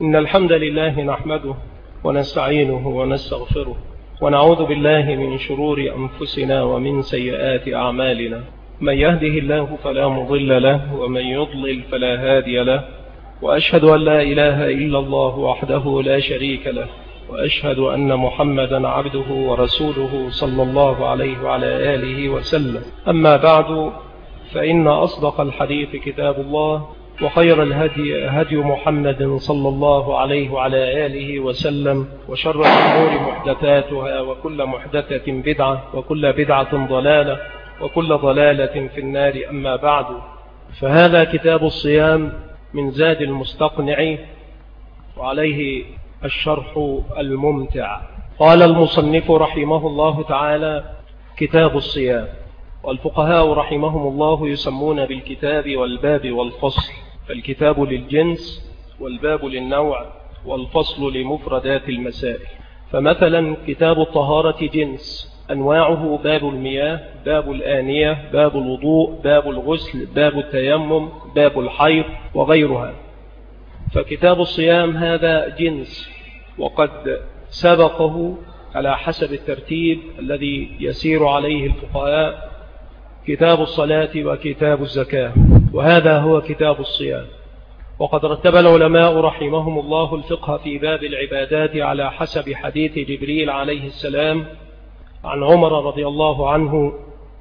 إن الحمد لله نحمده ونستعينه ونستغفره ونعوذ بالله من شرور أنفسنا ومن سيئات أعمالنا. من يهده الله فلا مضل له ومن يضلل فلا هادي له، وأشهد أن لا إله إلا الله وحده لا شريك له، وأشهد أن محمدا عبده ورسوله صلى الله عليه وعلى آله وسلم. أما بعد، فإن أصدق الحديث كتاب الله، وخير الهدي هدي محمد صلى الله عليه وعلى آله وسلم، وشر الأمور محدثاتها، وكل محدثة بدعة، وكل بدعة ضلالة، وكل ضلالة في النار. أما بعد، فهذا كتاب الصيام من زاد المستقنع، وعليه الشرح الممتع. قال المصنف رحمه الله تعالى: كتاب الصيام. والفقهاء رحمهم الله يسمون بالكتاب والباب والفصل، فالكتاب للجنس، والباب للنوع، والفصل لمفردات المسائل. فمثلا كتاب الطهارة جنس، أنواعه: باب المياه، باب الآنية، باب الوضوء، باب الغسل، باب التيمم، باب الحيض، وغيرها. فكتاب الصيام هذا جنس، وقد سبقه على حسب الترتيب الذي يسير عليه الفقهاء كتاب الصلاة وكتاب الزكاة، وهذا هو كتاب الصيام. وقد رتب العلماء رحمهم الله الفقه في باب العبادات على حسب حديث جبريل عليه السلام عن عمر رضي الله عنه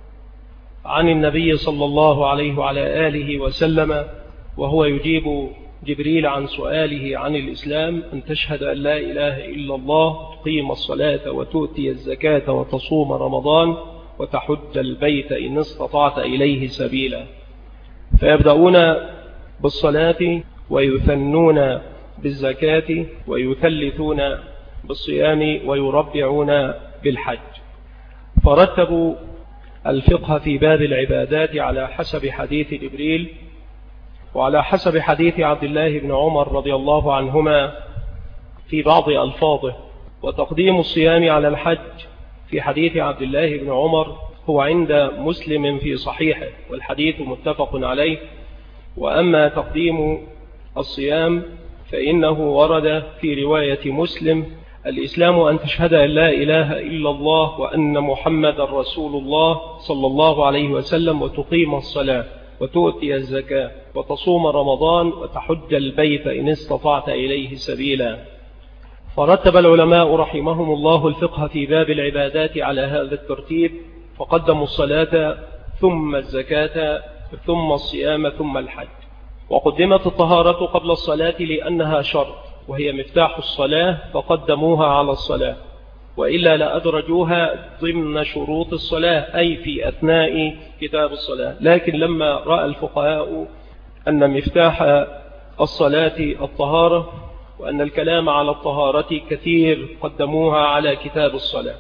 عن النبي صلى الله عليه وعلى آله وسلم، وهو يجيب جبريل عن سؤاله عن الإسلام: أن تشهد أن لا إله إلا الله، تقيم الصلاة، وتؤتي الزكاة، وتصوم رمضان، وتحج البيت إن استطعت إليه سبيلا. فيبدأون بالصلاة، ويثنون بالزكاة، ويثلثون بالصيام، ويربعون بالحج. فرتبوا الفقه في باب العبادات على حسب حديث جبريل، وعلى حسب حديث عبد الله بن عمر رضي الله عنهما في بعض ألفاظه. وتقديم الصيام على الحج في حديث عبد الله بن عمر هو عند مسلم في صحيحه، والحديث متفق عليه. وأما تقديم الصيام فإنه ورد في رواية مسلم: الإسلام أن تشهد أن لا إله إلا الله وأن محمد رسول الله صلى الله عليه وسلم، وتقيم الصلاة، وتؤتي الزكاة، وتصوم رمضان، وتحج البيت إن استطعت إليه سبيلا. فرتب العلماء رحمهم الله الفقه في باب العبادات على هذا الترتيب، فقدموا الصلاة ثم الزكاة ثم الصيام ثم الحج. وقدمت الطهارة قبل الصلاة لأنها شرط، وهي مفتاح الصلاة، فقدموها على الصلاة، وإلا لأدرجوها ضمن شروط الصلاة، أي في أثناء كتاب الصلاة. لكن لما رأى الفقهاء أن مفتاح الصلاة الطهارة، وأن الكلام على الطهارة كثير، قدموها على كتاب الصلاة.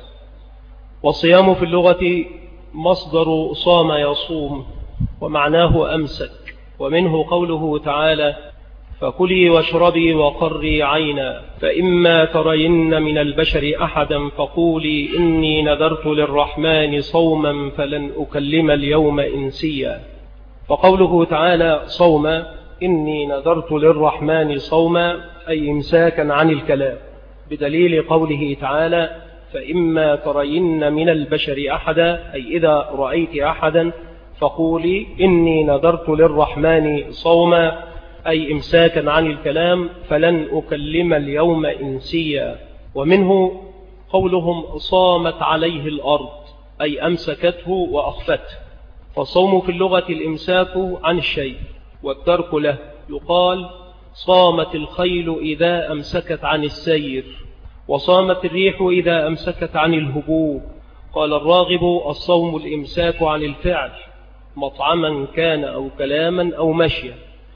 والصيام في اللغة مصدر صام يصوم، ومعناه أمسك، ومنه قوله تعالى: فكلي واشربي وقري عينا، فإما ترين من البشر أحدا فقولي إني نذرت للرحمن صوما فلن أكلم اليوم إنسيا. فقوله تعالى صوما، إني نذرت للرحمن صوما، أي إمساكا عن الكلام، بدليل قوله تعالى: فإما ترين من البشر أحدا، أي إذا رأيت أحدا فقولي إني نذرت للرحمن صوما، أي إمساكا عن الكلام، فلن أكلم اليوم إنسيا. ومنه قولهم صامت عليه الأرض، أي أمسكته وأخفته. فالصوم في اللغة الإمساك عن الشيء والترك له. يقال: صامت الخيل إذا أمسكت عن السير، وصامت الريح إذا أمسكت عن الهبوب. قال الراغب: الصوم الإمساك عن الفعل، مطعما كان أو كلاما أو مشيا.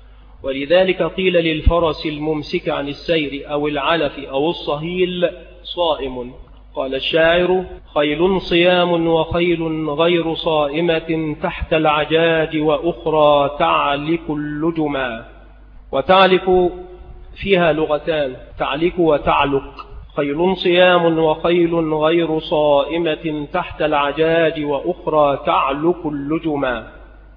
ولذلك قيل للفرس الممسك عن السير أو العلف أو الصهيل: صائم. قال الشاعر: خيل صيام وخيل غير صائمة، تحت العجاج وأخرى تعلق اللجما. وتعلق فيها لغتان: تعلق وتعلق. خيل صيام وخيل غير صائمة، تحت العجاج وأخرى تعلق اللجما،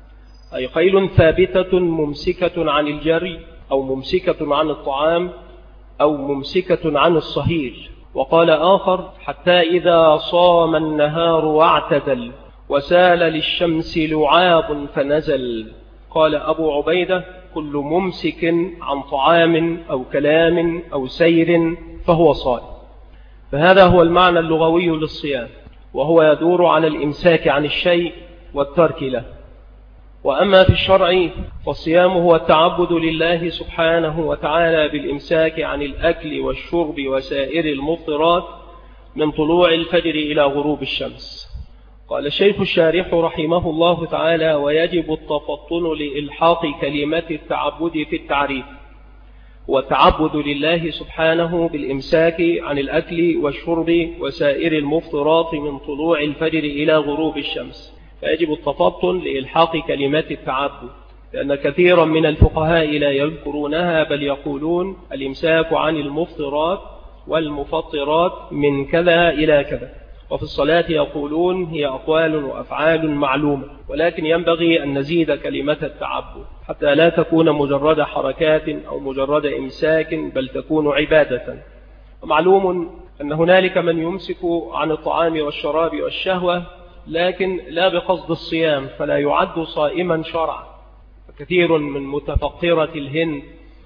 أي خيل ثابتة ممسكة عن الجري أو ممسكة عن الطعام، أو ممسكة عن الصهيل. وقال آخر: حتى إذا صام النهار واعتدل وسال للشمس لعاب فنزل. قال أبو عبيدة: كل ممسك عن طعام أو كلام أو سير فهو صائم. فهذا هو المعنى اللغوي للصيام، وهو يدور على الإمساك عن الشيء والترك له. وأما في الشرع فالصيام هو التعبد لله سبحانه وتعالى بالإمساك عن الأكل والشرب وسائر المفطرات من طلوع الفجر إلى غروب الشمس. قال الشيخ الشارح رحمه الله تعالى: ويجب التفطن لإلحاق كلمة التعبد في التعريف، والتعبد لله سبحانه بالإمساك عن الأكل والشرب وسائر المفطرات من طلوع الفجر إلى غروب الشمس. فيجب التفطن لإلحاق كلمة التعبد، لأن كثيرا من الفقهاء لا يذكرونها، بل يقولون الإمساك عن المفطرات والمفطرات من كذا إلى كذا. وفي الصلاة يقولون هي أقوال وأفعال معلومة، ولكن ينبغي أن نزيد كلمة التعبد حتى لا تكون مجرد حركات أو مجرد إمساك، بل تكون عبادة. ومعلوم أن هنالك من يمسك عن الطعام والشراب والشهوة لكن لا بقصد الصيام، فلا يعد صائما شرعا. كثير من متفقرة الهند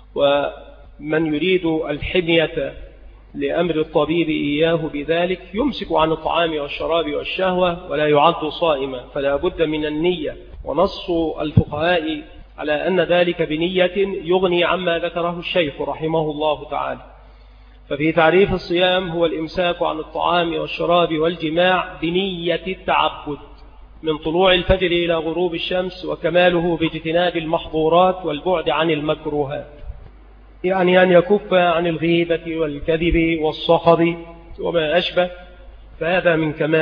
ومن يريد الحمية لأمر الطبيب إياه بذلك يمسك عن الطعام والشراب والشهوة ولا يعد صائما، فلا بد من النية. ونص الفقهاء على أن ذلك بنية يغني عما ذكره الشيخ رحمه الله تعالى. ففي تعريف الصيام هو الإمساك عن الطعام والشراب والجماع بنية التعبد من طلوع الفجر إلى غروب الشمس، وكماله باجتناب المحظورات والبعد عن المكروهات، يعني أن يكف عن الغيبة والكذب والصخب وما أشبه. فهذا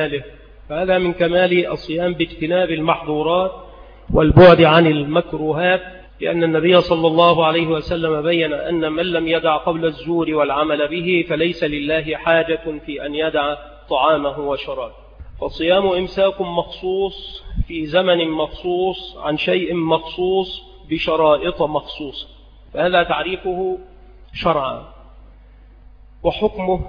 من كمال الصيام باجتناب المحظورات والبعد عن المكروهات، لأن النبي صلى الله عليه وسلم بين أن من لم يدع قول الزور والعمل به فليس لله حاجة في أن يدع طعامه وشرابه. فالصيام إمساك مخصوص في زمن مخصوص عن شيء مخصوص بشرائط مخصوصة، فهذا تعريفه شرعا. وحكمه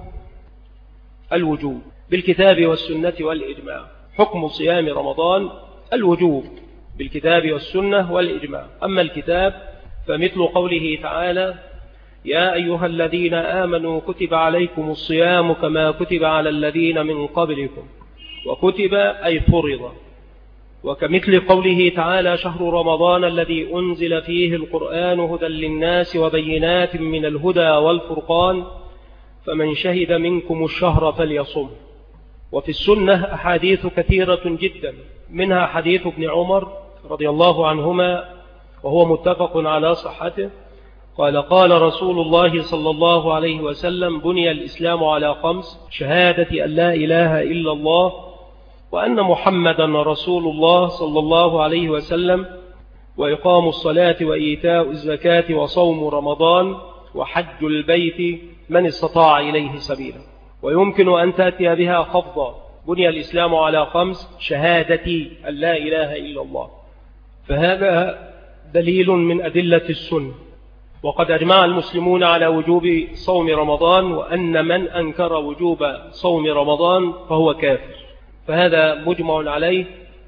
الوجوب بالكتاب والسنة والإجماع. حكم صيام رمضان الوجوب بالكتاب والسنة والإجماع. أما الكتاب فمثل قوله تعالى: يا أيها الذين آمنوا كتب عليكم الصيام كما كتب على الذين من قبلكم، وكتب أي فرض. وكمثل قوله تعالى: شهر رمضان الذي أنزل فيه القرآن هدى للناس وبينات من الهدى والفرقان فمن شهد منكم الشهر فليصم. وفي السنة أحاديث كثيرة جدا، منها حديث ابن عمر رضي الله عنهما وهو متفق على صحته، قال: قال رسول الله صلى الله عليه وسلم: بني الإسلام على 5: شهادة أن لا إله إلا الله وأن محمدا رسول الله صلى الله عليه وسلم، وإقام الصلاة وإيتاء الزكاة وصوم رمضان وحج البيت من استطاع إليه سبيلا. ويمكن أن تأتي بها خفضا: بني الإسلام على 5: شهادة أن لا إله إلا الله. فهذا دليل من أدلة السنة. وقد أجمع المسلمون على وجوب صوم رمضان، وأن من أنكر وجوب صوم رمضان فهو كافر. فهذا مجمع عليه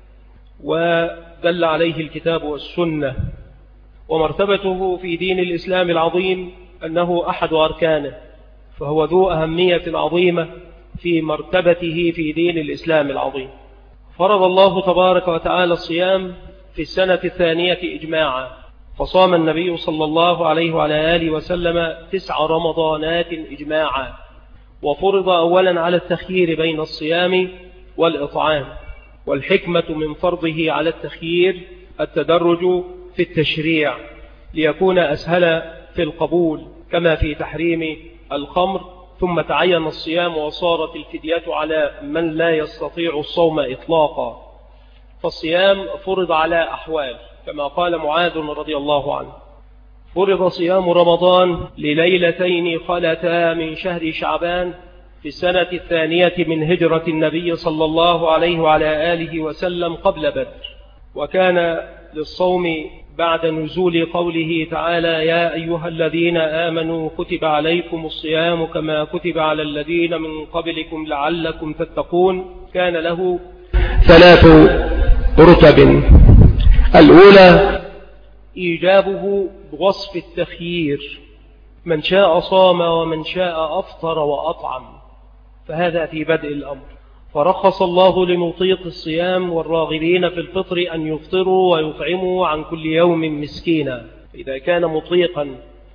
ودل عليه الكتاب والسنة. ومرتبته في دين الإسلام العظيم أنه أحد أركانه، فهو ذو أهمية عظيمة في مرتبته في دين الإسلام العظيم. فرض الله تبارك وتعالى الصيام في السنة 2 إجماعا، فصام النبي صلى الله عليه وعلى آله وسلم 9 رمضانات إجماعا. وفرض أولا على التخيير بين الصيام والإطعام، والحكمة من فرضه على التخيير التدرج في التشريع ليكون أسهل في القبول، كما في تحريم الخمر، ثم تعين الصيام وصارت الفدية على من لا يستطيع الصوم إطلاقا. فالصيام فرض على أحوال، كما قال معاذ رضي الله عنه: فرض صيام رمضان لليلتين خلتا من شهر شعبان في السنة 2 من هجرة النبي صلى الله عليه وعلى آله وسلم قبل بدر، وكان للصوم بعد نزول قوله تعالى يا أيها الذين آمنوا كتب عليكم الصيام كما كتب على الذين من قبلكم لعلكم تتقون، كان له 3 رتب. الأولى إيجابه بوصف التخيير، من شاء صام ومن شاء أفطر وأطعم، فهذا في بدء الأمر. فرخص الله لمطيق الصيام والراغبين في الفطر أن يفطروا ويطعموا عن كل يوم مسكينا. إذا كان مطيقا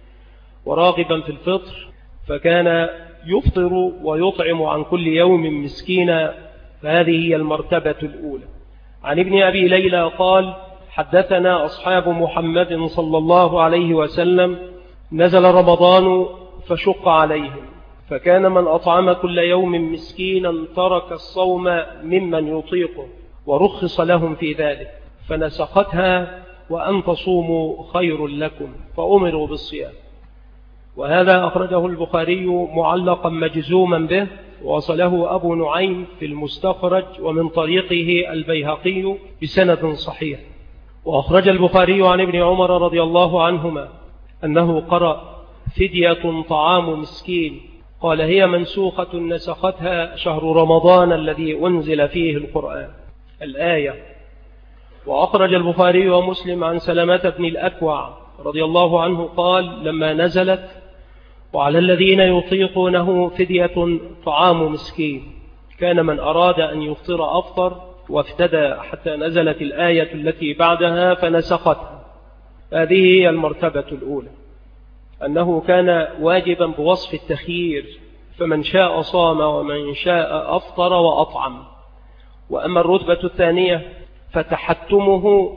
وراغبا في الفطر فكان يفطر ويطعم عن كل يوم مسكينا، فهذه هي المرتبة الأولى. عن ابن أبي ليلى قال حدثنا أصحاب محمد صلى الله عليه وسلم نزل رمضان فشق عليهم، فكان من أطعم كل يوم مسكينا ترك الصوم ممن يطيقه، ورخص لهم في ذلك، فنسختها وأن تصوموا خير لكم، فأمروا بالصيام. وهذا أخرجه البخاري معلقا مجزوما به، وصله أبو نعيم في المستخرج ومن طريقه البيهقي بسند صحيح. وأخرج البخاري عن ابن عمر رضي الله عنهما أنه قرأ فدية طعام مسكين، قال هي منسوخة نسختها شهر رمضان الذي أنزل فيه القرآن الآية. وأخرج البخاري ومسلم عن سلمة بن الأكوع رضي الله عنه قال لما نزلت وعلى الذين يطيقونه فدية طعام مسكين، كان من أراد أن يفطر أفطر وافتدى حتى نزلت الآية التي بعدها فنسختها. هذه هي المرتبة الأولى، أنه كان واجبا بوصف التخيير، فمن شاء صام ومن شاء أفطر وأطعم. وأما الرتبة الثانية فتحتمه،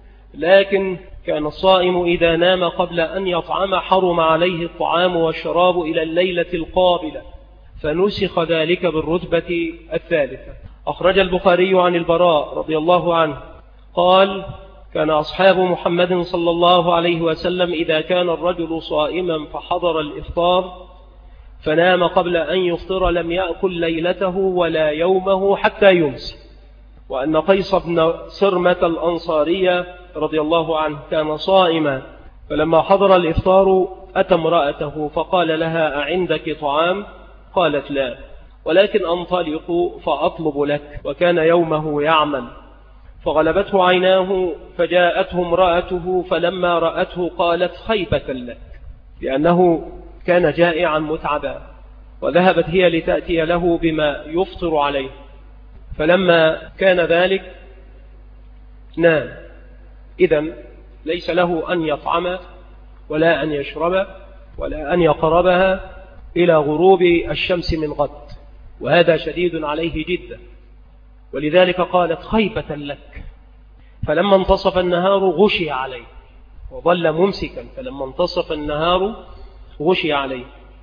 لكن كان الصائم إذا نام قبل أن يطعم حرم عليه الطعام والشراب إلى الليلة القابلة، فنسخ ذلك بالرتبة الثالثة. أخرج البخاري عن البراء رضي الله عنه قال كان أصحاب محمد صلى الله عليه وسلم إذا كان الرجل صائما فحضر الإفطار فنام قبل أن يفطر لم يأكل ليلته ولا يومه حتى يمسي. وأن قيس بن سرمة الأنصارية رضي الله عنه كان صائما، فلما حضر الإفطار أتى امرأته فقال لها أعندك طعام؟ قالت لا، ولكن أنطلق فأطلب لك، وكان يومه يعمل. فغلبته عيناه فجاءته امرأته، فلما رأته قالت خيبة لك، لأنه كان جائعا متعبا، وذهبت هي لتأتي له بما يفطر عليه. فلما كان ذلك نام. إذن ليس له أن يطعم ولا أن يشرب ولا أن يقربها إلى غروب الشمس من غد، وهذا شديد عليه جدا، ولذلك قالت خيبة لك. فلما انتصف النهار غشي عليه وظل ممسكا، فلما انتصف النهار غشي عليه،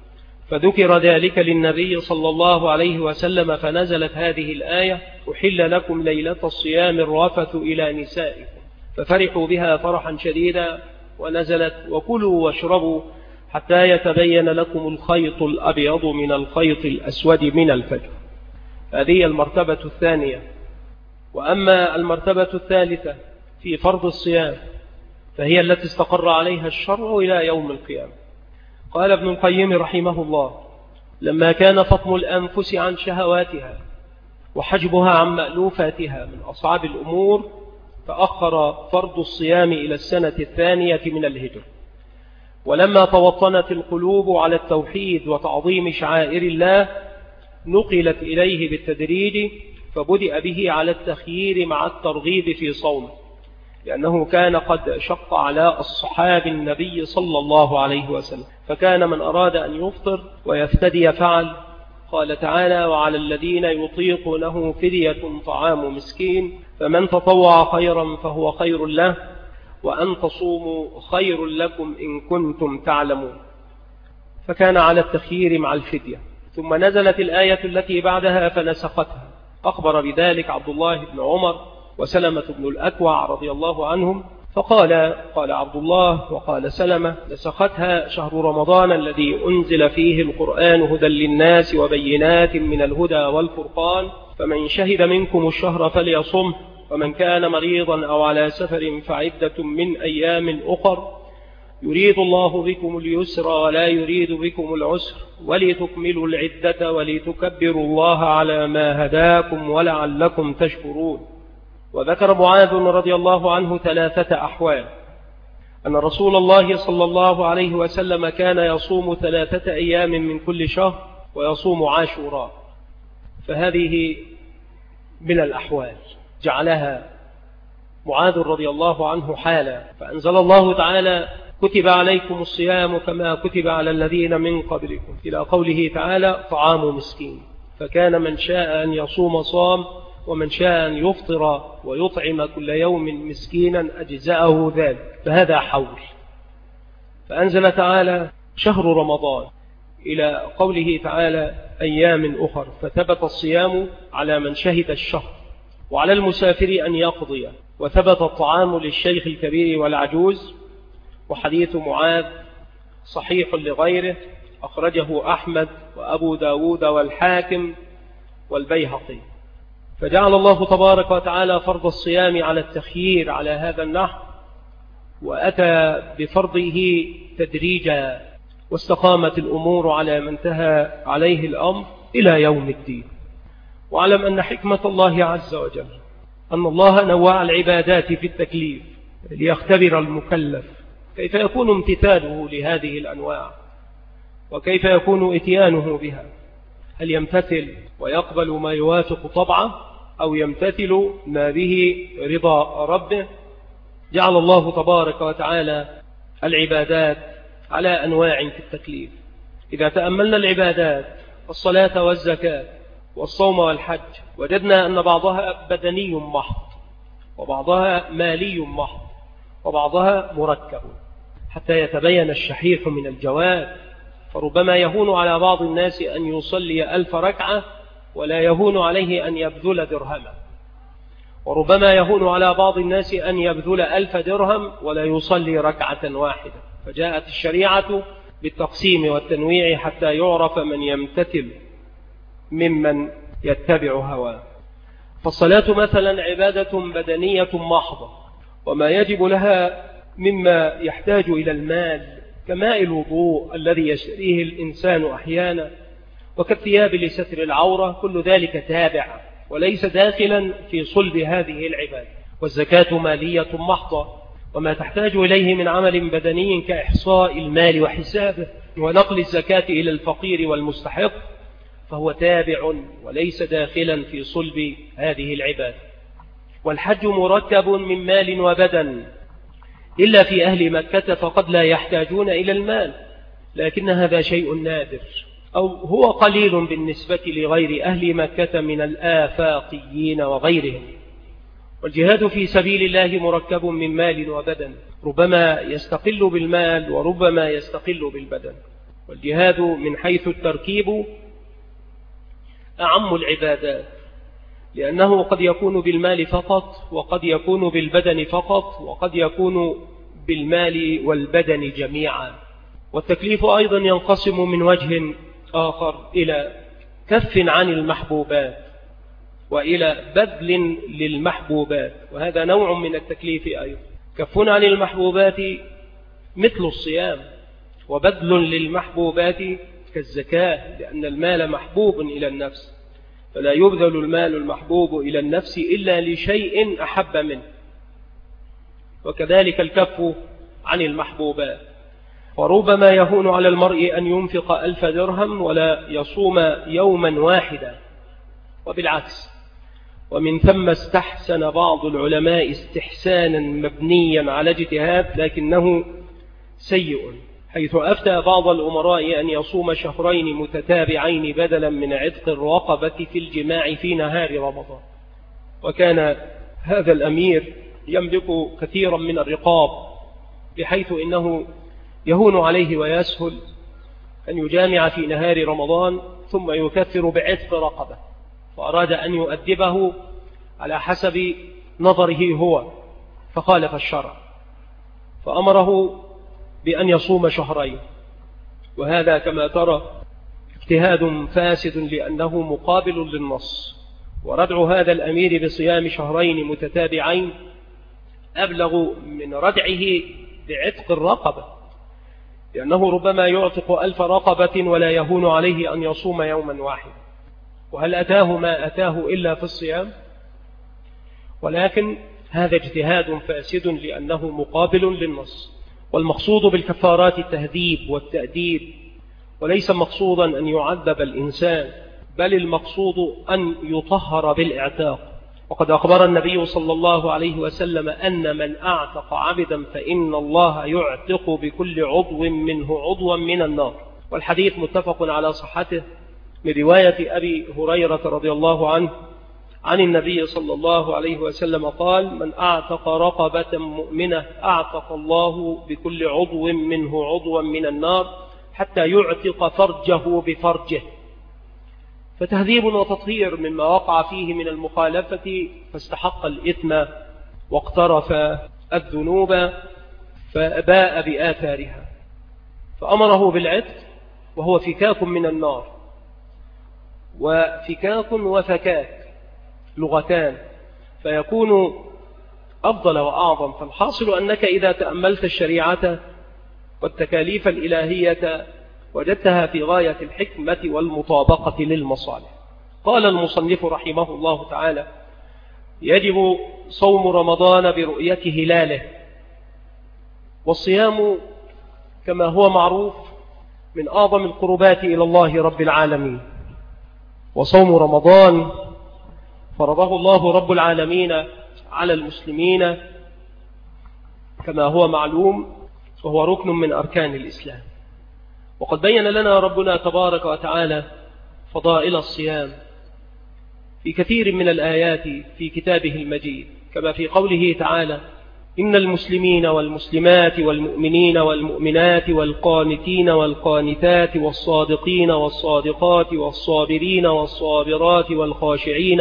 فذكر ذلك للنبي صلى الله عليه وسلم، فنزلت هذه الآية أحل لكم ليلة الصيام الرفث إلى نسائكم، ففرحوا بها فرحا شديدا، ونزلت وكلوا واشربوا حتى يتبين لكم الخيط الأبيض من الخيط الأسود من الفجر. هذه المرتبة الثانية. وأما المرتبة الثالثة في فرض الصيام فهي التي استقر عليها الشرع إلى يوم القيامة. قال ابن القيم رحمه الله لما كان فطم الأنفس عن شهواتها وحجبها عن مألوفاتها من أصعب الأمور، فأخر فرض الصيام إلى السنة الثانية من الهجرة. ولما توطنت القلوب على التوحيد وتعظيم شعائر الله نقلت إليه بالتدريج، فبدأ به على التخيير مع الترغيب في صومه، لأنه كان قد شق على أصحاب النبي صلى الله عليه وسلم، فكان من أراد أن يفطر ويفتدي فعل. قال تعالى وعلى الذين يطيقونه فدية طعام مسكين، فمن تطوع خيرا فهو خير له، وأن تصوموا خير لكم إن كنتم تعلمون. فكان على التخيير مع الفدية. ثم نزلت الآية التي بعدها فنسختها، أخبر بذلك عبد الله بن عمر وسلمة بن الأكوع رضي الله عنهم، قال عبد الله وقال سلمة نسختها شهر رمضان الذي أنزل فيه القرآن هدى للناس وبينات من الهدى والفرقان، فمن شهد منكم الشهر فليصم، ومن كان مريضا أو على سفر فعدة من أيام أخر يريد الله بكم اليسر ولا يريد بكم العسر ولتكملوا العدة ولتكبروا الله على ما هداكم ولعلكم تشكرون. وذكر معاذ رضي الله عنه 3 أحوال: أن رسول الله صلى الله عليه وسلم كان يصوم 3 أيام من كل شهر ويصوم عاشوراء، فهذه من الأحوال جعلها معاذ رضي الله عنه حالا، فأنزل الله تعالى: كتب عليكم الصيام كما كتب على الذين من قبلكم، إلى قوله تعالى: طعام مسكين. فكان من شاء أن يصوم صام، ومن شاء أن يفطر ويطعم كل يوم مسكينا أجزأه ذلك، فهذا حول. فأنزل تعالى شهر رمضان إلى قوله تعالى: أيام أخر، فثبت الصيام على من شهد الشهر، وعلى المسافر أن يقضي، وثبت الطعام للشيخ الكبير والعجوز. وحديث معاذ صحيح لغيره، أخرجه أحمد وأبو داود والحاكم والبيهقي. فجعل الله تبارك وتعالى فرض الصيام على التخيير على هذا النحو، وأتى بفرضه تدريجا، واستقامت الأمور على ما انتهى عليه الأمر إلى يوم الدين. واعلم أن حكمة الله عز وجل أن الله نوع العبادات في التكليف ليختبر المكلف كيف يكون امتثاله لهذه الأنواع، وكيف يكون إتيانه بها، هل يمتثل ويقبل ما يوافق طبعه، أو يمتثل ما به رضا ربه. جعل الله تبارك وتعالى العبادات على أنواع في التكليف. إذا تأملنا العبادات، الصلاة والزكاة والصوم والحج، وجدنا أن بعضها بدني محض، وبعضها مالي محض، وبعضها مركب، حتى يتبين الشحيح من الجواد. فربما يهون على بعض الناس أن يصلي 1000 ركعة ولا يهون عليه أن يبذل درهما، وربما يهون على بعض الناس أن يبذل 1000 درهم ولا يصلي ركعة واحدة. فجاءت الشريعة بالتقسيم والتنويع حتى يعرف من يمتثل ممن يتبع هواه. فالصلاة مثلا عبادة بدنية محضة، وما يجب لها مما يحتاج إلى المال كماء الوضوء الذي يشتريه الإنسان أحيانا، وكالثياب لستر العورة، كل ذلك تابع وليس داخلا في صلب هذه العبادة. والزكاة مالية محضة، وما تحتاج إليه من عمل بدني كإحصاء المال وحسابه ونقل الزكاة إلى الفقير والمستحق، فهو تابع وليس داخلا في صلب هذه العبادة. والحج مركب من مال وبدن، إلا في أهل مكة فقد لا يحتاجون إلى المال، لكن هذا شيء نادر، أو هو قليل بالنسبة لغير أهل مكة من الآفاقيين وغيرهم. والجهاد في سبيل الله مركب من مال وبدن، ربما يستقل بالمال وربما يستقل بالبدن. والجهاد من حيث التركيب أعم العبادات، لأنه قد يكون بالمال فقط، وقد يكون بالبدن فقط، وقد يكون بالمال والبدن جميعا. والتكليف أيضا ينقسم من وجه آخر إلى كف عن المحبوبات وإلى بذل للمحبوبات، وهذا نوع من التكليف أيضا. كف عن المحبوبات مثل الصيام، وبذل للمحبوبات كالزكاة، لأن المال محبوب إلى النفس، فلا يبذل المال المحبوب إلى النفس إلا لشيء أحب منه. وكذلك الكف عن المحبوبات. وربما يهون على المرء أن ينفق 1000 درهم ولا يصوم يوما واحدا، وبالعكس. ومن ثم استحسن بعض العلماء استحسانا مبنيا على اجتهاد لكنه سيء، حيث أفتى بعض الأمراء أن يصوم شهرين متتابعين بدلا من عتق الرقبة في الجماع في نهار رمضان. وكان هذا الأمير يملك كثيرا من الرقاب، بحيث إنه يهون عليه ويسهل أن يجامع في نهار رمضان ثم يكثر بعتق رقبة، فأراد أن يؤدبه على حسب نظره هو، فخالف الشرع فأمره بأن يصوم شهرين. وهذا كما ترى اجتهاد فاسد، لأنه مقابل للنص، وردع هذا الأمير بصيام شهرين متتابعين أبلغ من ردعه بعتق الرقبة، لأنه ربما يعتق 1000 رقبة ولا يهون عليه أن يصوم يوما واحد. وهل أتاه ما أتاه إلا في الصيام؟ ولكن هذا اجتهاد فاسد لأنه مقابل للنص، والمقصود بالكفارات التهذيب والتأديب، وليس مقصودا أن يعذب الإنسان، بل المقصود أن يطهر بالإعتاق. وقد أخبر النبي صلى الله عليه وسلم أن من أعتق عبدا فإن الله يعتق بكل عضو منه عضوا من النار، والحديث متفق على صحته من رواية أبي هريرة رضي الله عنه عن النبي صلى الله عليه وسلم قال: من أعتق رقبة مؤمنة أعتق الله بكل عضو منه عضوا من النار حتى يعتق فرجه بفرجه. فتهذيب وتطهير مما وقع فيه من المخالفة فاستحق الإثم واقترف الذنوب فأباء بآثارها، فأمره بالعتق، وهو فكاك من النار. وفكاك وفكاك لغتان، فيكون أفضل وأعظم. فالحاصل أنك إذا تأملت الشريعة والتكاليف الإلهية وجدتها في غاية الحكمة والمطابقة للمصالح. قال المصنف رحمه الله تعالى: يجب صوم رمضان برؤية هلاله. والصيام كما هو معروف من أعظم القربات إلى الله رب العالمين، وصوم رمضان فرضه الله رب العالمين على المسلمين كما هو معلوم، وهو ركن من أركان الإسلام. وقد بين لنا ربنا تبارك وتعالى فضائل الصيام في كثير من الآيات في كتابه المجيد، كما في قوله تعالى: إن المسلمين والمسلمات والمؤمنين والمؤمنات والقانتين والقانتات والصادقين والصادقات والصابرين والصابرات والخاشعين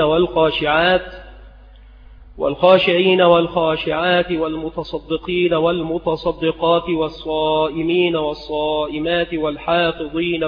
والخاشعات والمتصدقين والمتصدقات والصائمين والصائمات والحافظين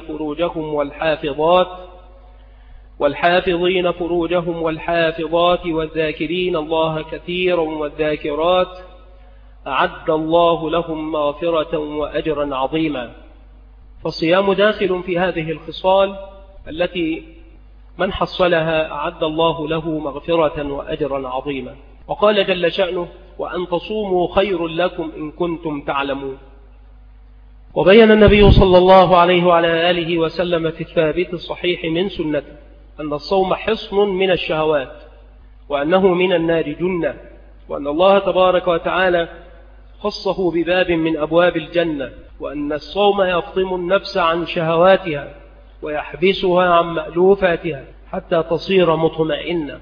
فروجهم والحافظات والذاكرين الله كثيرا والذاكرات أعد الله لهم مغفرة وأجرا عظيما. فالصيام داخل في هذه الخصال التي من حصلها أعد الله له مغفرة وأجرا عظيما. وقال جل شأنه: وأن تصوموا خير لكم إن كنتم تعلمون. وبين النبي صلى الله عليه وعلى آله وسلم في الثابت الصحيح من سنته أن الصوم حصن من الشهوات، وأنه من النار جنة، وأن الله تبارك وتعالى خصه بباب من أبواب الجنة، وأن الصوم يفطم النفس عن شهواتها ويحبسها عن مألوفاتها حتى تصير مطمئنة.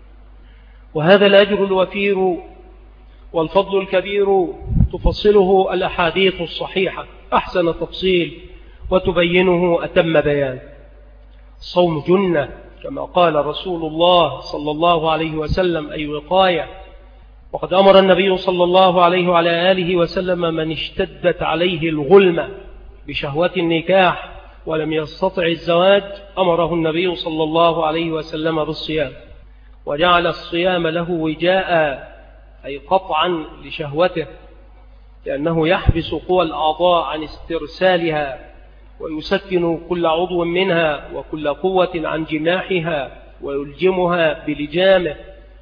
وهذا الأجر الوفير والفضل الكبير تفصله الأحاديث الصحيحة أحسن تفصيل وتبينه أتم بيان. الصوم جنة كما قال رسول الله صلى الله عليه وسلم: أي وقاية. وقد أمر النبي صلى الله عليه وعلى آله وسلم من اشتدت عليه الغلمة بشهوة النكاح ولم يستطع الزواج، أمره النبي صلى الله عليه وسلم بالصيام، وجعل الصيام له وجاء أي قطعا لشهوته، لأنه يحبس قوى الأعضاء عن استرسالها ويسكن كل عضو منها وكل قوة عن جناحها ويلجمها بلجامه.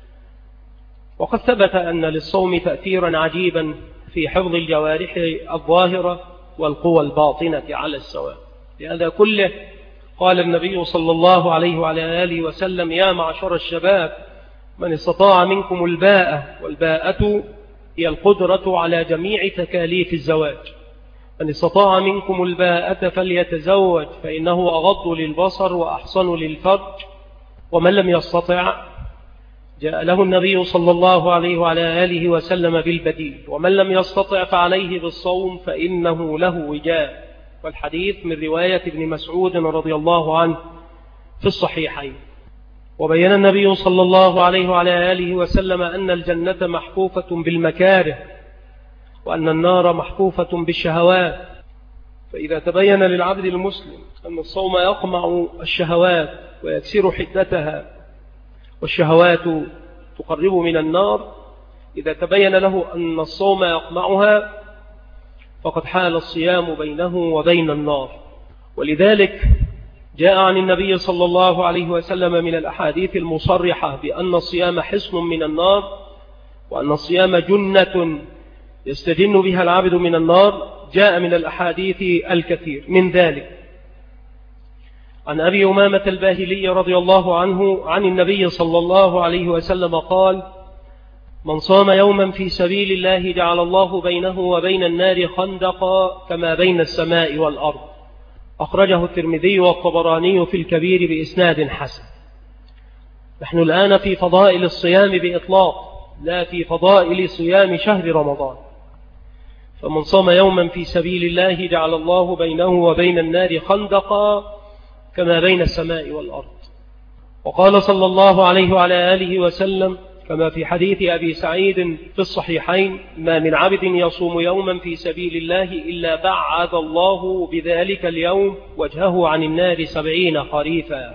وقد ثبت أن للصوم تأثيرا عجيبا في حفظ الجوارح الظاهرة والقوى الباطنة على السواء. لهذا كله قال النبي صلى الله عليه وعلى آله وسلم: يا معشر الشباب من استطاع منكم الباءة، والباءة هي القدرة على جميع تكاليف الزواج، من استطاع منكم الباءة فليتزوج فإنه أغض للبصر وأحصن للفرج. ومن لم يستطع جاء له النبي صلى الله عليه وعلى آله وسلم بالبديل: ومن لم يستطع فعليه بالصوم فإنه له وجاء. والحديث من رواية ابن مسعود رضي الله عنه في الصحيحين. وبين النبي صلى الله عليه وعلى آله وسلم أن الجنة محفوفة بالمكاره، وأن النار محفوفة بالشهوات. فإذا تبين للعبد المسلم أن الصوم يقمع الشهوات ويكسر حدتها والشهوات تقرب من النار، إذا تبين له أن الصوم يقمعها فقد حال الصيام بينه وبين النار. ولذلك جاء عن النبي صلى الله عليه وسلم من الأحاديث المصرحة بأن الصيام حصن من النار، وأن الصيام جنة يستجن بها العبد من النار. جاء من الأحاديث الكثير من ذلك عن أبي أمامة الباهلي رضي الله عنه عن النبي صلى الله عليه وسلم قال: من صام يوما في سبيل الله جعل الله بينه وبين النار خندقا كما بين السماء والأرض. أخرجه الترمذي والطبراني في الكبير بإسناد حسن. نحن الآن في فضائل الصيام بإطلاق، لا في فضائل صيام شهر رمضان. فمن صام يوما في سبيل الله جعل الله بينه وبين النار خندقا كما بين السماء والأرض. وقال صلى الله عليه وعلى آله وسلم كما في حديث أبي سعيد في الصحيحين: ما من عبد يصوم يوما في سبيل الله إلا بعد الله بذلك اليوم وجهه عن النار 70 خريفا،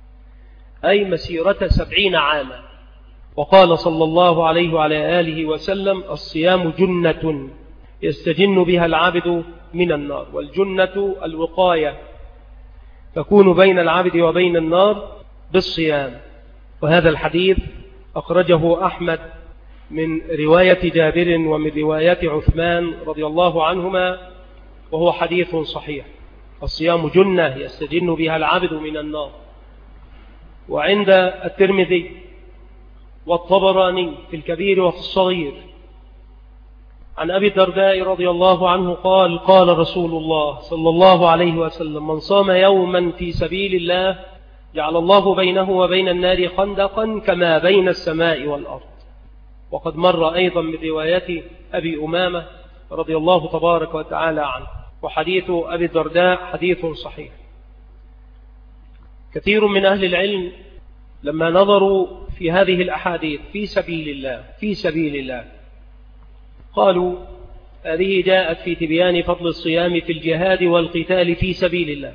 أي مسيرة 70 عاما. وقال صلى الله عليه وعلى آله وسلم: الصيام جنة يستجن بها العبد من النار. والجنة الوقاية تكون بين العبد وبين النار بالصيام. وهذا الحديث أخرجه أحمد من رواية جابر ومن رواية عثمان رضي الله عنهما، وهو حديث صحيح. الصيام جنة يستجن بها العبد من النار. وعند الترمذي والطبراني في الكبير وفي الصغير عن أبي الدرداء رضي الله عنه قال: قال رسول الله صلى الله عليه وسلم: من صام يوما في سبيل الله جعل الله بينه وبين النار خندقا كما بين السماء والأرض. وقد مر أيضا من رواية أبي أمامة رضي الله تبارك وتعالى عنه. وحديث أبي الدرداء حديث صحيح. كثير من أهل العلم لما نظروا في هذه الأحاديث في سبيل الله قالوا: هذه جاءت في تبيان فضل الصيام في الجهاد والقتال في سبيل الله.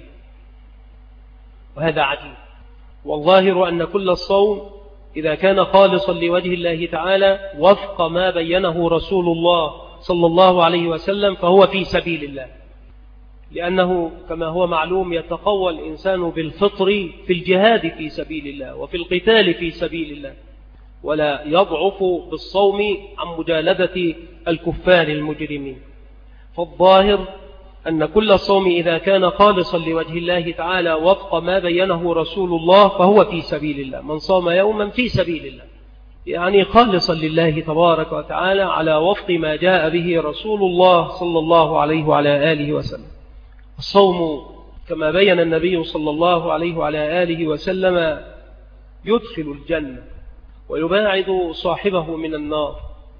وهذا عجيب. والظاهر أن كل الصوم إذا كان خالصا لوجه الله تعالى وفق ما بينه رسول الله صلى الله عليه وسلم فهو في سبيل الله، لأنه كما هو معلوم يتقوى الإنسان بالفطر في الجهاد في سبيل الله وفي القتال في سبيل الله، ولا يضعف بالصوم عن مجالدة الكفار المجرمين. فالظاهر أن كل الصوم إذا كان خالصا لوجه الله تعالى وفق ما بينه رسول الله فهو في سبيل الله. من صام يوما في سبيل الله يعني خالصا لله تبارك وتعالى على وفق ما جاء به رسول الله صلى الله عليه وعلى آله وسلم. الصوم كما بين النبي صلى الله عليه وعلى آله وسلم يدخل الجنة ويباعد صاحبه من النار،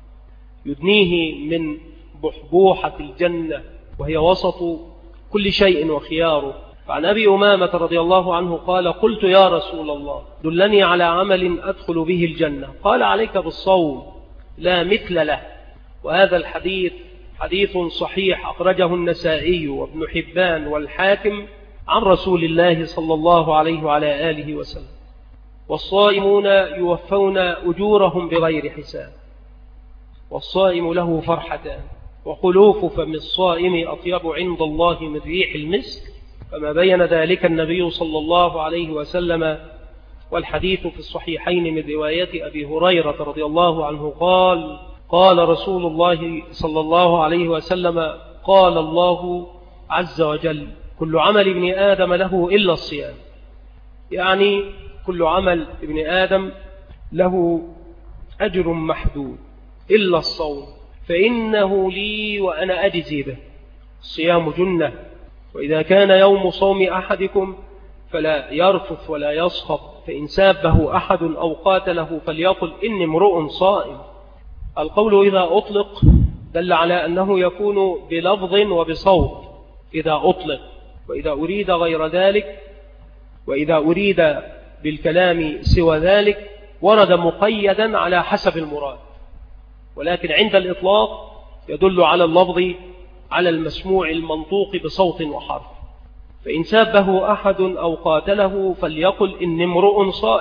يدنيه من بحبوحة الجنة وهي وسط كل شيء وخياره. فعن أبي أمامة رضي الله عنه قال: قلت يا رسول الله دلني على عمل أدخل به الجنة. قال: عليك بالصوم لا مثل له. وهذا الحديث حديث صحيح أخرجه النسائي وابن حبان والحاكم عن رسول الله صلى الله عليه وعلى آله وسلم. والصائمون يوفون أجورهم بغير حساب. والصائم له فرحتان: وخلوف فم الصائم أطيب عند الله من ريح المسك، كما بين ذلك النبي صلى الله عليه وسلم. والحديث في الصحيحين من رواية أبي هريرة رضي الله عنه قال: قال رسول الله صلى الله عليه وسلم: قال الله عز وجل: كل عمل ابن آدم له إلا الصيام. يعني كل عمل ابن آدم له أجر محدود إلا الصوم، فإنه لي وأنا أجزي به. الصيام جنة. وإذا كان يوم صوم أحدكم فلا يرفث ولا يصخب، فإن سابه أحد أو قاتله فليقل إني امرؤ صائم. القول إذا أطلق دل على أنه يكون بلفظ وبصوت إذا أطلق، وإذا أريد غير ذلك وإذا أريد بالكلام سوى ذلك ورد مقيدا على حسب المراد. ولكن عند الإطلاق يدل على اللفظ على المسموع المنطوق بصوت وحرف. فإن سابه أحد أو قاتله فليقل إني امرؤ صائم،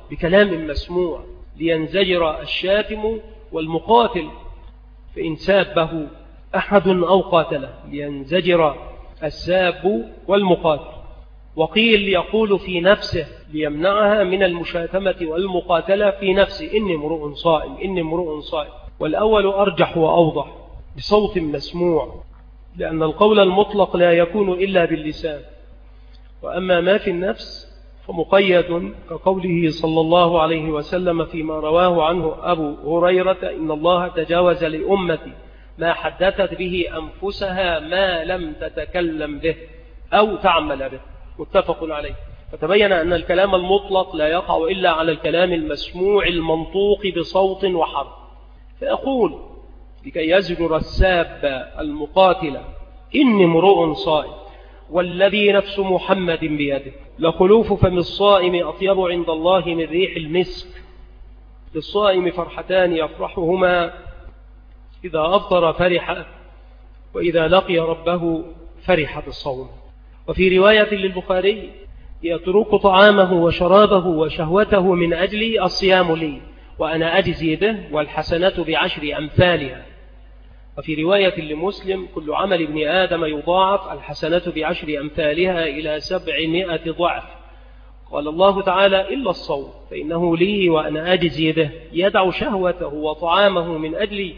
بكلام مسموع لينزجر الشاتم والمقاتل فإن سابه أحد أو قاتله، لينزجر الساب والمقاتل. وقيل يقول في نفسه ليمنعها من المشاتمة والمقاتلة في نفسه إني امرؤ صائم إني امرؤ صائم. والأول أرجح وأوضح بصوت مسموع، لأن القول المطلق لا يكون إلا باللسان، وأما ما في النفس فمقيد كقوله صلى الله عليه وسلم فيما رواه عنه أبو هريرة إن الله تجاوز لأمتي ما حدثت به أنفسها ما لم تتكلم به أو تعمل به، متفق عليه. فتبين أن الكلام المطلق لا يقع إلا على الكلام المسموع المنطوق بصوت وحرف. فأقول لكي يزجر الساب المقاتل إني امرؤ صائم والذي نفس محمد بيده لخلوف فم الصائم أطيب عند الله من ريح المسك. للصائم فرحتان يفرحهما إذا أفطر فرح، وإذا لقي ربه فرح بالصوم. وفي رواية للبخاري يترك طعامه وشرابه وشهوته من أجلي الصيام لي وأنا أجزي به والحسنة بعشر أمثالها. وفي رواية لمسلم كل عمل ابن آدم يضاعف الحسنة بعشر أمثالها إلى 700 ضعف. قال الله تعالى إلا الصوم فإنه لي وأنا أجزي به يدع شهوته وطعامه من أجلي.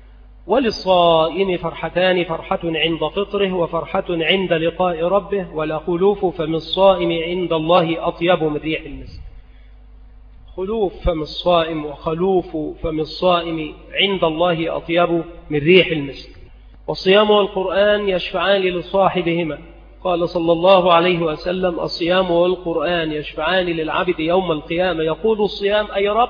وللصائم فرحتان فرحة عند فطره وفرحة عند لقاء ربه ولخلوف فم الصائم عند الله أطيب من ريح المسك. خلوف فم الصائم وخلوف فم الصائم عند الله أطيب من ريح المسك. والصيام والقرآن يشفعان لصاحبهما. قال صلى الله عليه وسلم الصيام والقرآن يشفعان للعبد يوم القيامة. يقول الصيام أي رب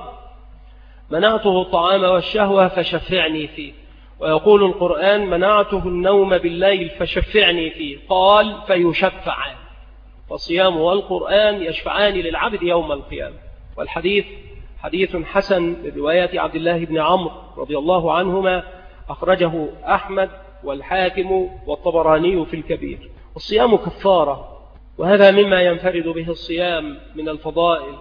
منعته الطعام والشهوة فشفعني فيه، ويقول القرآن منعته النوم بالليل فشفعني فيه، قال فيشفعان. فالصيام والقرآن يشفعان للعبد يوم القيامة. والحديث حديث حسن برواية عبد الله بن عمرو رضي الله عنهما أخرجه أحمد والحاكم والطبراني في الكبير. الصيام كفارة، وهذا مما ينفرد به الصيام من الفضائل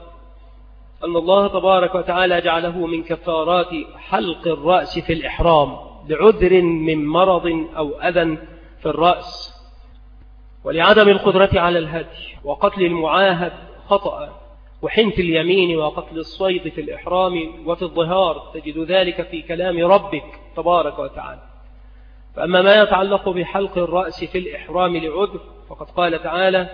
أن الله تبارك وتعالى جعله من كفارات حلق الرأس في الإحرام لعذر من مرض أو أذى في الرأس، ولعدم القدرة على الهدي، وقتل المعاهد خطأ، وحنث اليمين، وقتل الصيد في الإحرام وفي الظهار. تجد ذلك في كلام ربك تبارك وتعالى. فأما ما يتعلق بحلق الرأس في الإحرام لعذر فقد قال تعالى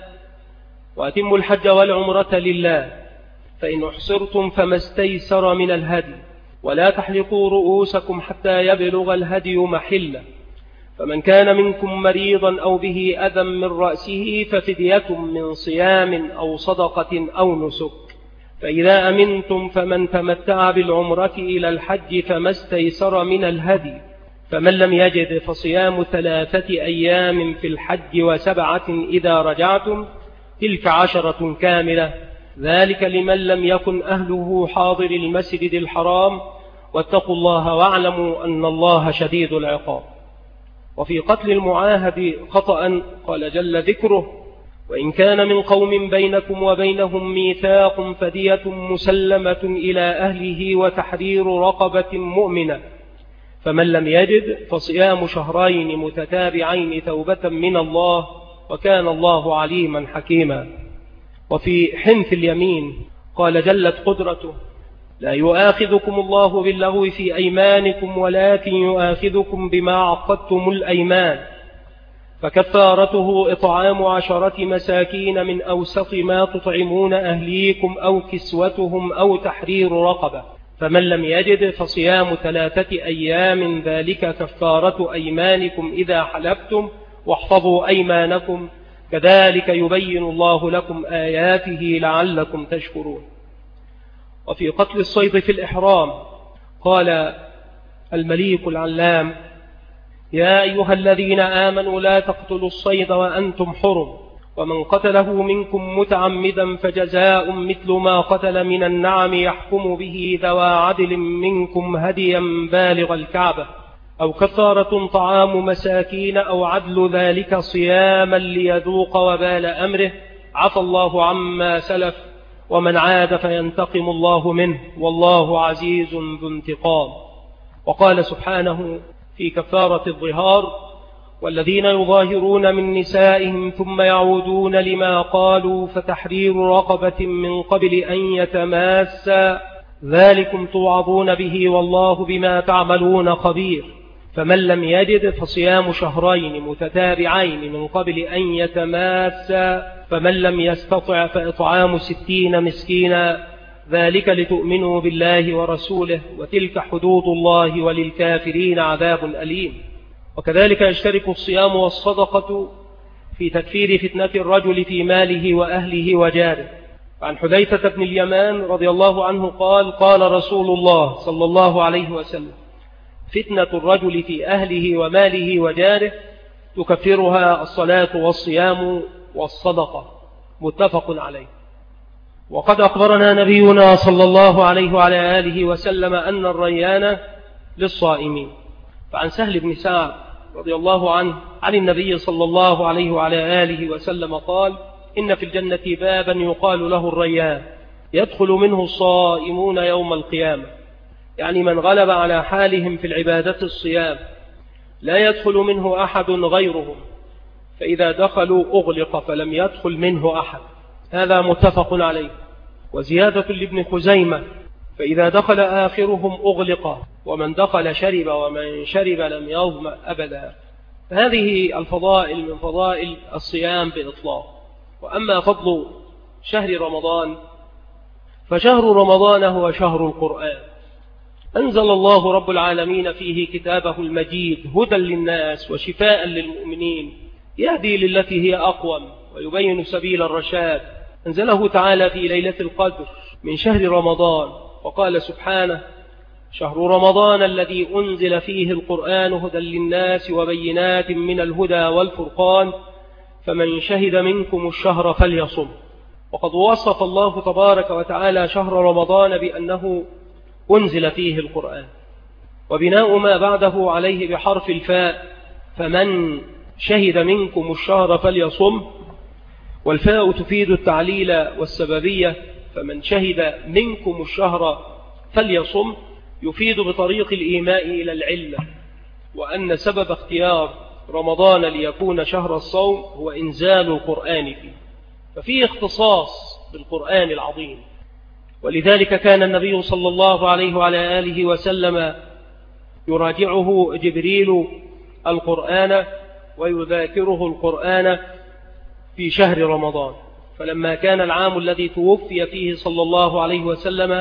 وأتموا الحج والعمرة لله فإن أحصرتم فما استيسر من الهدي ولا تحلقوا رؤوسكم حتى يبلغ الهدي محله فمن كان منكم مريضا أو به أذى من رأسه ففدية من صيام أو صدقة أو نسك فإذا أمنتم فمن تمتع بالعمرة إلى الحج فما استيسر من الهدي فمن لم يجد فصيام 3 أيام في الحج و7 إذا رجعتم تلك 10 كاملة ذلك لمن لم يكن أهله حاضر المسجد الحرام واتقوا الله واعلموا أن الله شديد العقاب. وفي قتل المعاهد خطأ قال جل ذكره وإن كان من قوم بينكم وبينهم ميثاق فدية مسلمة إلى أهله وتحرير رقبة مؤمنة فمن لم يجد فصيام 2 شهرين متتابعين توبة من الله وكان الله عليما حكيما. وفي حنث اليمين قال جلت قدرته لا يؤاخذكم الله باللغو في أيمانكم ولكن يؤاخذكم بما عقدتم الأيمان فكفارته إطعام 10 مساكين من أوسط ما تطعمون أهليكم أو كسوتهم أو تحرير رقبة فمن لم يجد فصيام 3 أيام ذلك كفارة أيمانكم إذا حلفتم واحفظوا أيمانكم كذلك يبين الله لكم آياته لعلكم تشكرون. وفي قتل الصيد في الإحرام قال المليك العلام يا أيها الذين آمنوا لا تقتلوا الصيد وأنتم حرم ومن قتله منكم متعمدا فجزاء مثل ما قتل من النعم يحكم به ذوى عدل منكم هديا بالغ الكعبة أو كفارة طعام مساكين أو عدل ذلك صياما ليذوق وبال أمره عفى الله عما سلف ومن عاد فينتقم الله منه والله عزيز ذو انتقام. وقال سبحانه في كفارة الظهار: والذين يظاهرون من نسائهم ثم يعودون لما قالوا فتحرير رقبة من قبل أن يتماسا ذلكم توعظون به والله بما تعملون خبير. فمن لم يجد فصيام شهرين متتابعين من قبل أن يتماسا فمن لم يستطع فإطعام 60 مسكينا ذلك لتؤمنوا بالله ورسوله وتلك حدود الله وللكافرين عذاب أليم. وكذلك يشترك الصيام والصدقة في تكفير فتنة الرجل في ماله وأهله وجاره. عن حذيفة بن اليمان رضي الله عنه قال: قال رسول الله صلى الله عليه وسلم: فتنة الرجل في أهله وماله وجاره تكفرها الصلاة والصيام والصدقة. متفق عليه. وقد أخبرنا نبينا صلى الله عليه وعلى آله وسلم أن الريان للصائمين. فعن سهل بن سعد رضي الله عنه عن النبي صلى الله عليه وعلى آله وسلم قال: إن في الجنة بابا يقال له الريان يدخل منه الصائمون يوم القيامة، يعني من غلب على حالهم في العبادة الصيام، لا يدخل منه أحد غيرهم، فإذا دخلوا أغلق فلم يدخل منه أحد. هذا متفق عليه. وزيادة لابن خزيمة: فإذا دخل آخرهم أغلق ومن دخل شرب ومن شرب لم يظمأ أبدا. هذه الفضائل من فضائل الصيام بإطلاق. وأما فضل شهر رمضان فشهر رمضان هو شهر القرآن. أنزل الله رب العالمين فيه كتابه المجيد هدى للناس وشفاء للمؤمنين، يهدي للتي هي أقوم ويبين سبيل الرشاد. أنزله تعالى في ليلة القدر من شهر رمضان، وقال سبحانه: شهر رمضان الذي أنزل فيه القرآن هدى للناس وبينات من الهدى والفرقان فمن شهد منكم الشهر فليصم. وقد وصف الله تبارك وتعالى شهر رمضان بأنه أنزل فيه القرآن، وبناء ما بعده عليه بحرف الفاء: فمن شهد منكم الشهر فليصم، والفاء تفيد التعليل والسببية. فمن شهد منكم الشهر فليصم يفيد بطريق الإيماء إلى العلة، وأن سبب اختيار رمضان ليكون شهر الصوم هو إنزال القرآن فيه، ففيه اختصاص بالقرآن العظيم. ولذلك كان النبي صلى الله عليه وعلى آله وسلم يراجعه جبريل القرآن ويذاكره القرآن في شهر رمضان. فلما كان العام الذي توفي فيه صلى الله عليه وسلم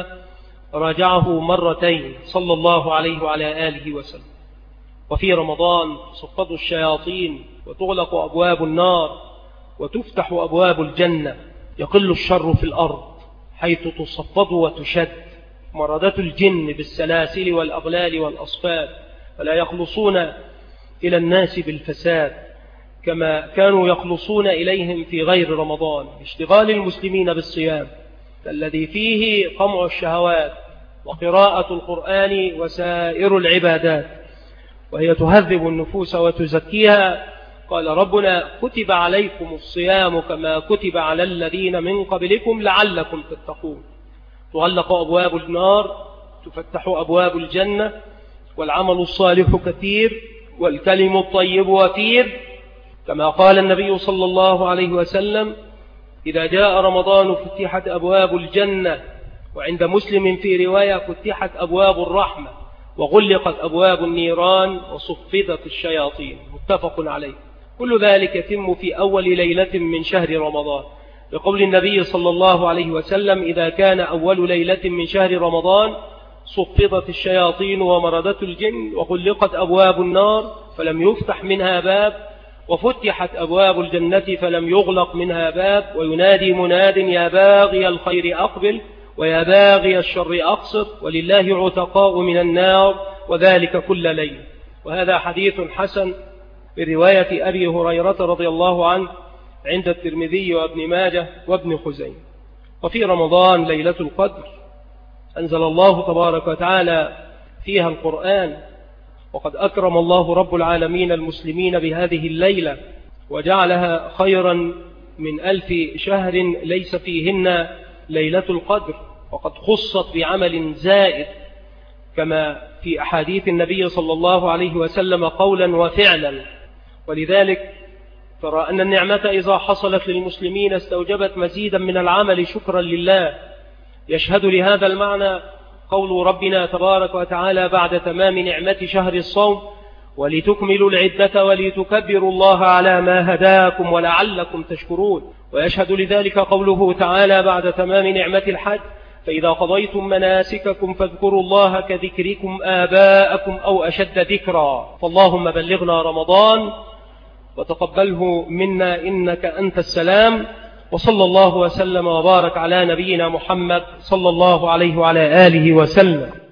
راجعه مرتين صلى الله عليه وعلى آله وسلم. وفي رمضان تصفد الشياطين وتغلق أبواب النار وتفتح أبواب الجنة، يقل الشر في الأرض حيث تصفد وتشد مردات الجن بالسلاسل والأغلال والأصفاد، فلا يخلصون إلى الناس بالفساد كما كانوا يخلصون إليهم في غير رمضان باشتغال المسلمين بالصيام الذي فيه قمع الشهوات وقراءة القرآن وسائر العبادات، وهي تهذب النفوس وتزكيها. قال ربنا: كتب عليكم الصيام كما كتب على الذين من قبلكم لعلكم تتقون. تغلق أبواب النار، تفتح أبواب الجنة، والعمل الصالح كثير والكلم الطيب وفير، كما قال النبي صلى الله عليه وسلم: إذا جاء رمضان فتحت أبواب الجنة. وعند مسلم في رواية: فتحت أبواب الرحمة وغلقت أبواب النيران وصفدت الشياطين. متفق عليه. كل ذلك يتم في أول ليلة من شهر رمضان، لقول النبي صلى الله عليه وسلم: إذا كان أول ليلة من شهر رمضان صفدت الشياطين ومردت الجن وغلقت أبواب النار فلم يفتح منها باب، وفتحت أبواب الجنة فلم يغلق منها باب، وينادي مناد: يا باغي الخير أقبل ويا باغي الشر أقصر ولله عتقاء من النار، وذلك كل ليل. وهذا حديث حسن برواية أبي هريرة رضي الله عنه عند الترمذي وابن ماجه وابن خزيمة. وفي رمضان ليلة القدر أنزل الله تبارك وتعالى فيها القرآن، وقد أكرم الله رب العالمين المسلمين بهذه الليلة وجعلها خيرا من 1000 شهر ليس فيهن ليلة القدر، وقد خصت بعمل زائد كما في أحاديث النبي صلى الله عليه وسلم قولا وفعلا. ولذلك ترى أن النعمة إذا حصلت للمسلمين استوجبت مزيدا من العمل شكرا لله. يشهد لهذا المعنى قول ربنا تبارك وتعالى بعد تمام نعمة شهر الصوم: ولتكملوا العدة ولتكبروا الله على ما هداكم ولعلكم تشكرون. ويشهد لذلك قوله تعالى بعد تمام نعمة الحج: فإذا قضيتم مناسككم فاذكروا الله كذكركم آباءكم أو أشد ذكرا. فاللهم بلغنا رمضان وتقبله منا إنك أنت السلام. وصلى الله وسلم وبارك على نبينا محمد صلى الله عليه وعلى آله وسلم.